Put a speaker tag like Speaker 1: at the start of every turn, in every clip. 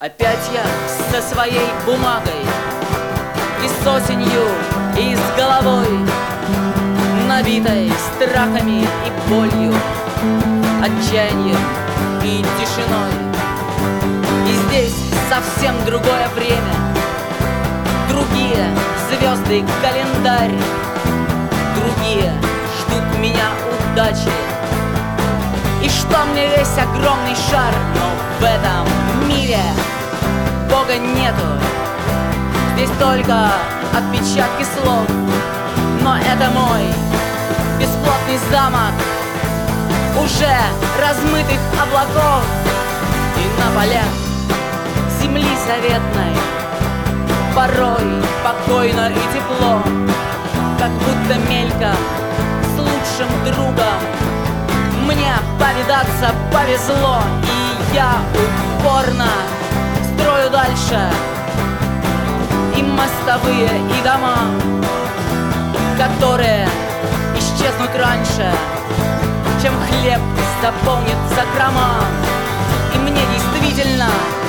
Speaker 1: Опять я со своей бумагой, и с осенью, и с головой, набитой страхами и болью, отчаянием и тишиной. И здесь совсем другое время, другие звезды, календарь, другие ждут меня удачи. И что мне весь огромный шар, но в этом мире Бога нету. Здесь только отпечатки слов, но это мой бесплотный замок уже размытых облаков. И на полях земли заветной порой спокойно и тепло, как будто мельком с лучшим другом мне повидаться повезло. И я упорно строю дальше и мостовые, и дома, которые исчезнут раньше, чем хлеб заполнит закрома. И мне действительно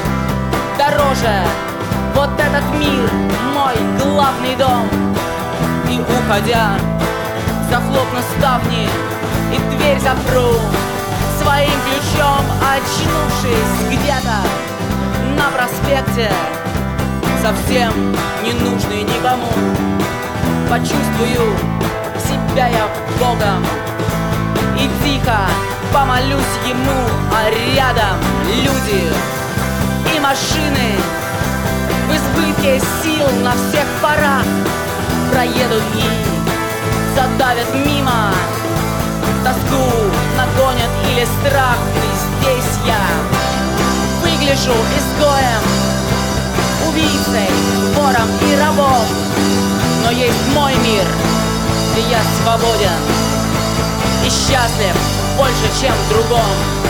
Speaker 1: дороже вот этот мир, мой главный дом. И уходя, захлопну ставни и дверь запру своим ключом, очнувшись где-то на проспекте, совсем не нужный никому. Почувствую себя я Богом и тихо помолюсь Ему, а рядом люди и машины в избытке сил на всех парах проедут и задавят мимо, тоску нагонят или страх. И здесь я выгляжу изгоем, убийцей, вором и рабом. Но есть мой мир, где я свободен и счастлив больше, чем в другом.